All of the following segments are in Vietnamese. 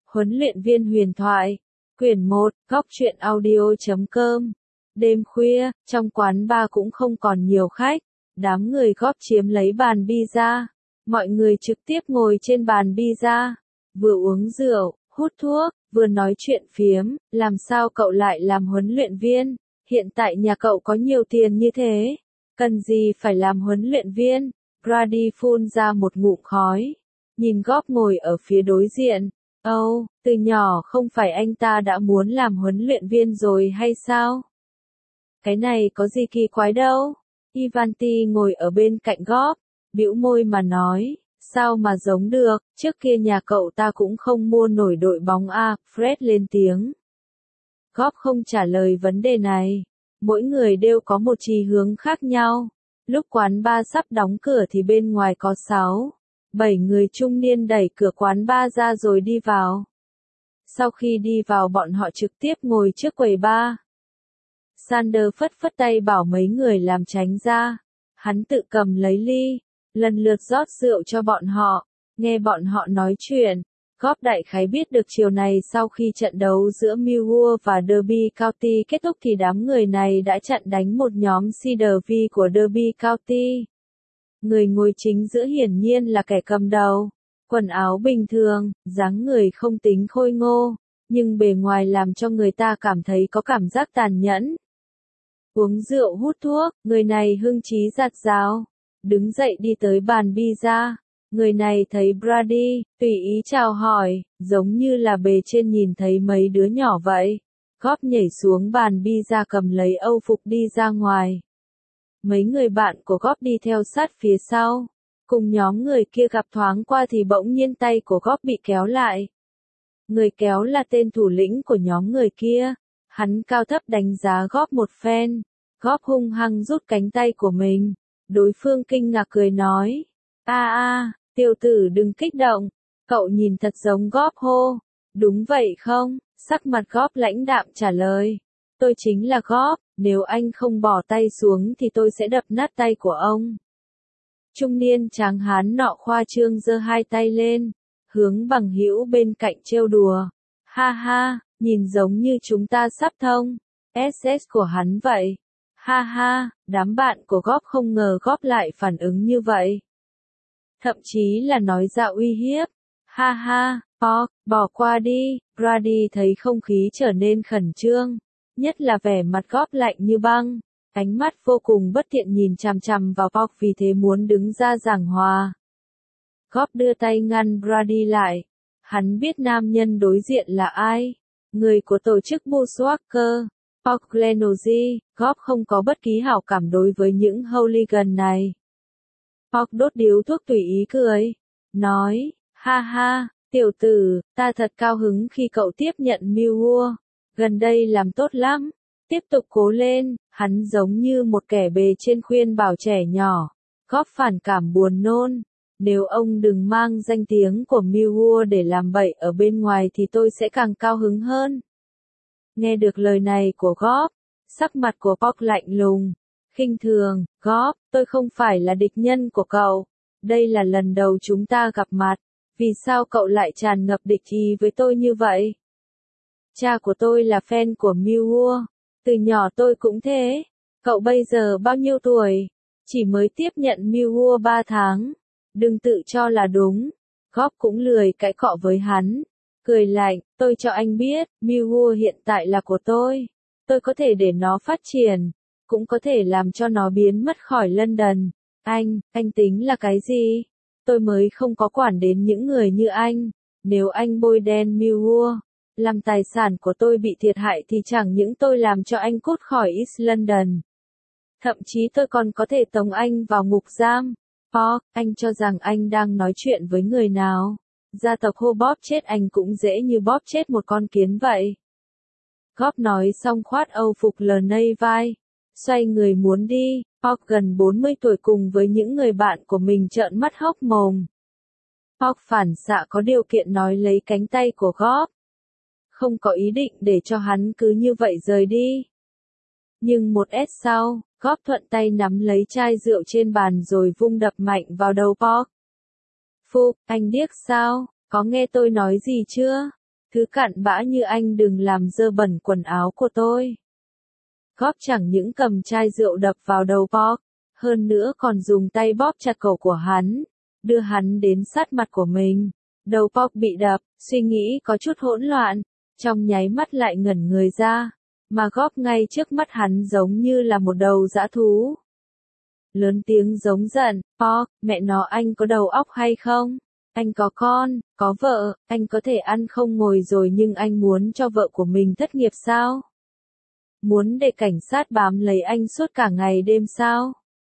Huấn luyện viên huyền thoại. Quyển 1, Góc truyện audio.com. Đêm khuya, trong quán bar cũng không còn nhiều khách. Đám người góp chiếm lấy bàn pizza. Mọi người trực tiếp ngồi trên bàn pizza. Vừa uống rượu, hút thuốc, vừa nói chuyện phiếm. Làm sao cậu lại làm huấn luyện viên? Hiện tại nhà cậu có nhiều tiền như thế. Cần gì phải làm huấn luyện viên? Brady phun ra một ngụm khói. Nhìn góp ngồi ở phía đối diện. Từ nhỏ không phải anh ta đã muốn làm huấn luyện viên rồi hay sao? Cái này có gì kỳ quái đâu. Ivanti ngồi ở bên cạnh góp, bĩu môi mà nói, sao mà giống được, trước kia nhà cậu ta cũng không mua nổi đội bóng A, Fred lên tiếng. Góp không trả lời vấn đề này. Mỗi người đều có một chí hướng khác nhau. Lúc quán bar sắp đóng cửa thì bên ngoài có 7 người trung niên đẩy cửa quán bar ra rồi đi vào. Sau khi đi vào bọn họ trực tiếp ngồi trước quầy bar. Sander phất phất tay bảo mấy người làm tránh ra. Hắn tự cầm lấy ly, lần lượt rót rượu cho bọn họ, nghe bọn họ nói chuyện. Góp đại khái biết được chiều này sau khi trận đấu giữa Millwall và Derby County kết thúc thì đám người này đã chặn đánh một nhóm Cedar V của Derby County. Người ngồi chính giữa hiển nhiên là kẻ cầm đầu. Quần áo bình thường, dáng người không tính khôi ngô, nhưng bề ngoài làm cho người ta cảm thấy có cảm giác tàn nhẫn. Uống rượu hút thuốc, người này hưng trí dạt dào. Đứng dậy đi tới bàn pizza. Người này thấy Brady, tùy ý chào hỏi, giống như là bề trên nhìn thấy mấy đứa nhỏ vậy. Góp nhảy xuống bàn pizza cầm lấy âu phục đi ra ngoài. Mấy người bạn của Góp đi theo sát phía sau. Cùng nhóm người kia gặp thoáng qua thì bỗng nhiên tay của Góp bị kéo lại. Người kéo là tên thủ lĩnh của nhóm người kia. Hắn cao thấp đánh giá Góp một phen. Góp hung hăng rút cánh tay của mình. Đối phương kinh ngạc cười nói. Tiểu tử đừng kích động. Cậu nhìn thật giống Góp hô. Đúng vậy không? Sắc mặt Góp lãnh đạm trả lời. Tôi chính là Góp, nếu anh không bỏ tay xuống thì tôi sẽ đập nát tay của ông. Trung niên tráng hán nọ khoa trương giơ hai tay lên, hướng bằng hữu bên cạnh trêu đùa. Ha ha, nhìn giống như chúng ta sắp thông. SS của hắn vậy. Ha ha, đám bạn của Góp không ngờ Góp lại phản ứng như vậy. Thậm chí là nói ra uy hiếp. Ha ha, bỏ qua đi. Brady thấy không khí trở nên khẩn trương. Nhất là vẻ mặt Góp lạnh như băng. Ánh mắt vô cùng bất thiện nhìn chằm chằm vào Pork vì thế muốn đứng ra giảng hòa. Góp đưa tay ngăn Brady lại. Hắn biết nam nhân đối diện là ai. Người của tổ chức Bushwhacker. Pork Glenorchy. Góp không có bất kỳ hảo cảm đối với những hooligan này. Pork đốt điếu thuốc tùy ý cười. Nói, ha ha, tiểu tử, ta thật cao hứng khi cậu tiếp nhận Millwall. Gần đây làm tốt lắm. Tiếp tục cố lên, hắn giống như một kẻ bề trên khuyên bảo trẻ nhỏ. Góp phản cảm buồn nôn. Nếu ông đừng mang danh tiếng của Millwall để làm bậy ở bên ngoài thì tôi sẽ càng cao hứng hơn. Nghe được lời này của Góp, sắc mặt của Pork lạnh lùng. Khinh thường, Góp, tôi không phải là địch nhân của cậu. Đây là lần đầu chúng ta gặp mặt. Vì sao cậu lại tràn ngập địch ý với tôi như vậy? Cha của tôi là fan của Millwall. Từ nhỏ tôi cũng thế. Cậu bây giờ bao nhiêu tuổi? Chỉ mới tiếp nhận Millwall 3 tháng. Đừng tự cho là đúng. Góp cũng lười cãi cọ với hắn. Cười lạnh, tôi cho anh biết, Millwall hiện tại là của tôi. Tôi có thể để nó phát triển. Cũng có thể làm cho nó biến mất khỏi London. Anh tính là cái gì? Tôi mới không có quản đến những người như anh. Nếu anh bôi đen Millwall, làm tài sản của tôi bị thiệt hại thì chẳng những tôi làm cho anh cút khỏi East London. Thậm chí tôi còn có thể tống anh vào ngục giam. Pork, anh cho rằng anh đang nói chuyện với người nào? Gia tộc Hô bóp chết anh cũng dễ như bóp chết một con kiến vậy. Góp nói xong khoát âu phục lờn nây vai. Xoay người muốn đi. Pork gần 40 tuổi cùng với những người bạn của mình trợn mắt hốc mồm. Pork phản xạ có điều kiện nói lấy cánh tay của Góp. Không có ý định để cho hắn cứ như vậy rời đi. Nhưng một S sau, Góp thuận tay nắm lấy chai rượu trên bàn rồi vung đập mạnh vào đầu Pork. Phục, anh điếc sao? Có nghe tôi nói gì chưa? Thứ cặn bã như anh đừng làm dơ bẩn quần áo của tôi. Góp chẳng những cầm chai rượu đập vào đầu Park, hơn nữa còn dùng tay bóp chặt cổ của hắn, đưa hắn đến sát mặt của mình. Đầu Park bị đập, suy nghĩ có chút hỗn loạn, trong nháy mắt lại ngẩn người ra, mà Góp ngay trước mắt hắn giống như là một đầu dã thú. Lớn tiếng giống giận, Park, mẹ nó anh có đầu óc hay không? Anh có con, có vợ, anh có thể ăn không ngồi rồi nhưng anh muốn cho vợ của mình thất nghiệp sao? Muốn để cảnh sát bám lấy anh suốt cả ngày đêm sao?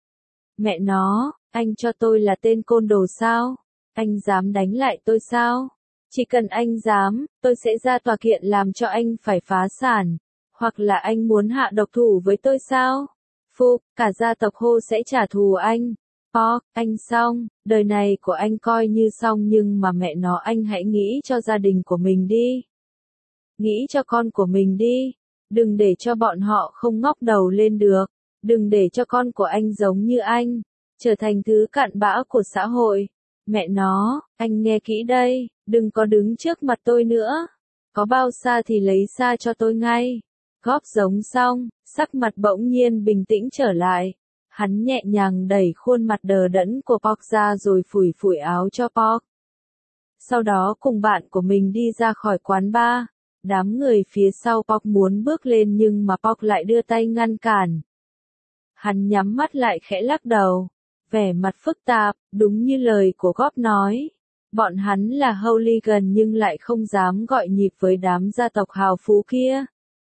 Mẹ nó, anh cho tôi là tên côn đồ sao? Anh dám đánh lại tôi sao? Chỉ cần anh dám, tôi sẽ ra tòa kiện làm cho anh phải phá sản. Hoặc là anh muốn hạ độc thủ với tôi sao? Phục, cả gia tộc Hồ sẽ trả thù anh. Park, anh xong, đời này của anh coi như xong nhưng mà mẹ nó anh hãy nghĩ cho gia đình của mình đi. Nghĩ cho con của mình đi. Đừng để cho bọn họ không ngóc đầu lên được. Đừng để cho con của anh giống như anh, trở thành thứ cặn bã của xã hội. Mẹ nó, anh nghe kỹ đây, đừng có đứng trước mặt tôi nữa. Có bao xa thì lấy xa cho tôi ngay. Góp giống xong, sắc mặt bỗng nhiên bình tĩnh trở lại. Hắn nhẹ nhàng đẩy khuôn mặt đờ đẫn của Park ra rồi phủi phủi áo cho Park. Sau đó cùng bạn của mình đi ra khỏi quán bar. Đám người phía sau Park muốn bước lên nhưng mà Park lại đưa tay ngăn cản. Hắn nhắm mắt lại khẽ lắc đầu, vẻ mặt phức tạp, đúng như lời của Góp nói. Bọn hắn là hooligan nhưng lại không dám gọi nhịp với đám gia tộc hào phú kia.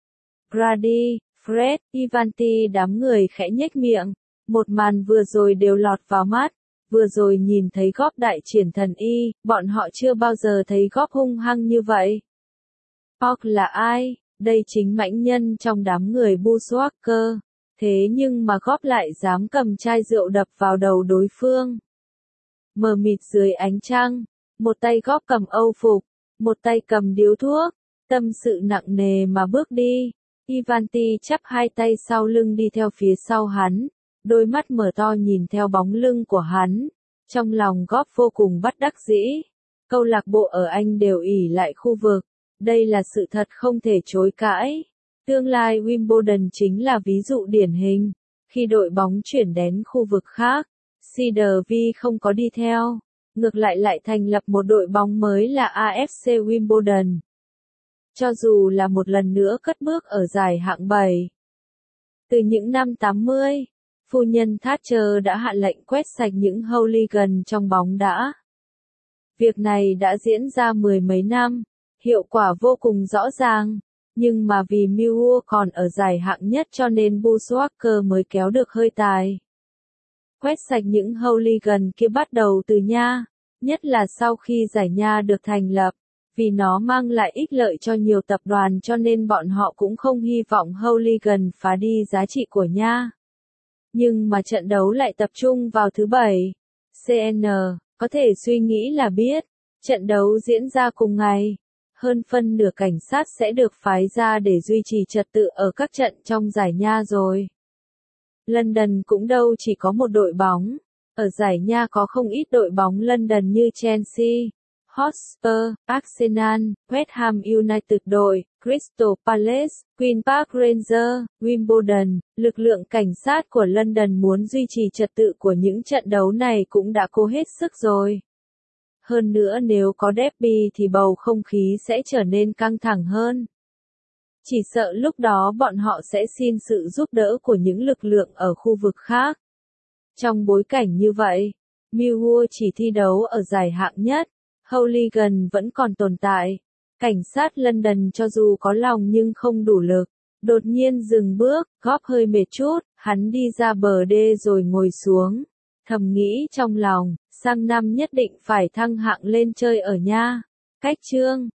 Brady, Fred, Ivanti đám người khẽ nhếch miệng. Một màn vừa rồi đều lọt vào mắt. Vừa rồi nhìn thấy Góp đại triển thần y, bọn họ chưa bao giờ thấy Góp hung hăng như vậy. Park là ai? Đây chính mãnh nhân trong đám người Bushwacker. Thế nhưng mà Góp lại dám cầm chai rượu đập vào đầu đối phương. Mờ mịt dưới ánh trăng, một tay Góp cầm âu phục, một tay cầm điếu thuốc, tâm sự nặng nề mà bước đi. Ivanti chắp hai tay sau lưng đi theo phía sau hắn, đôi mắt mở to nhìn theo bóng lưng của hắn. Trong lòng Góp vô cùng bất đắc dĩ. Câu lạc bộ ở Anh đều ỷ lại khu vực. Đây là sự thật không thể chối cãi. Tương lai Wimbledon chính là ví dụ điển hình. Khi đội bóng chuyển đến khu vực khác, CDV không có đi theo. Ngược lại thành lập một đội bóng mới là AFC Wimbledon. Cho dù là một lần nữa cất bước ở giải hạng 7. Từ những năm 80, phu nhân Thatcher đã hạ lệnh quét sạch những hooligan trong bóng đá. Việc này đã diễn ra mười mấy năm, hiệu quả vô cùng rõ ràng. Nhưng mà vì Millwall còn ở giải hạng nhất cho nên Bushwacker mới kéo được hơi tài. Quét sạch những hooligan kia bắt đầu từ Nha, nhất là sau khi giải Nha được thành lập. Vì nó mang lại ích lợi cho nhiều tập đoàn cho nên bọn họ cũng không hy vọng hooligan phá đi giá trị của Nha. Nhưng mà trận đấu lại tập trung vào thứ Bảy. CN, có thể suy nghĩ là biết, trận đấu diễn ra cùng ngày. Hơn phân nửa cảnh sát sẽ được phái ra để duy trì trật tự ở các trận trong giải Nha rồi. London cũng đâu chỉ có một đội bóng. Ở giải Nha có không ít đội bóng London như Chelsea, Hotspur, Arsenal, West Ham United đội, Crystal Palace, Queen Park Rangers, Wimbledon. Lực lượng cảnh sát của London muốn duy trì trật tự của những trận đấu này cũng đã cố hết sức rồi. Hơn nữa nếu có derby thì bầu không khí sẽ trở nên căng thẳng hơn. Chỉ sợ lúc đó bọn họ sẽ xin sự giúp đỡ của những lực lượng ở khu vực khác. Trong bối cảnh như vậy, Millwall chỉ thi đấu ở giải hạng nhất, hooligan vẫn còn tồn tại. Cảnh sát London cho dù có lòng nhưng không đủ lực. Đột nhiên dừng bước, Góp hơi mệt chút, hắn đi ra bờ đê rồi ngồi xuống. Thầm nghĩ trong lòng, sang năm nhất định phải thăng hạng lên chơi ở Nha. Cách chương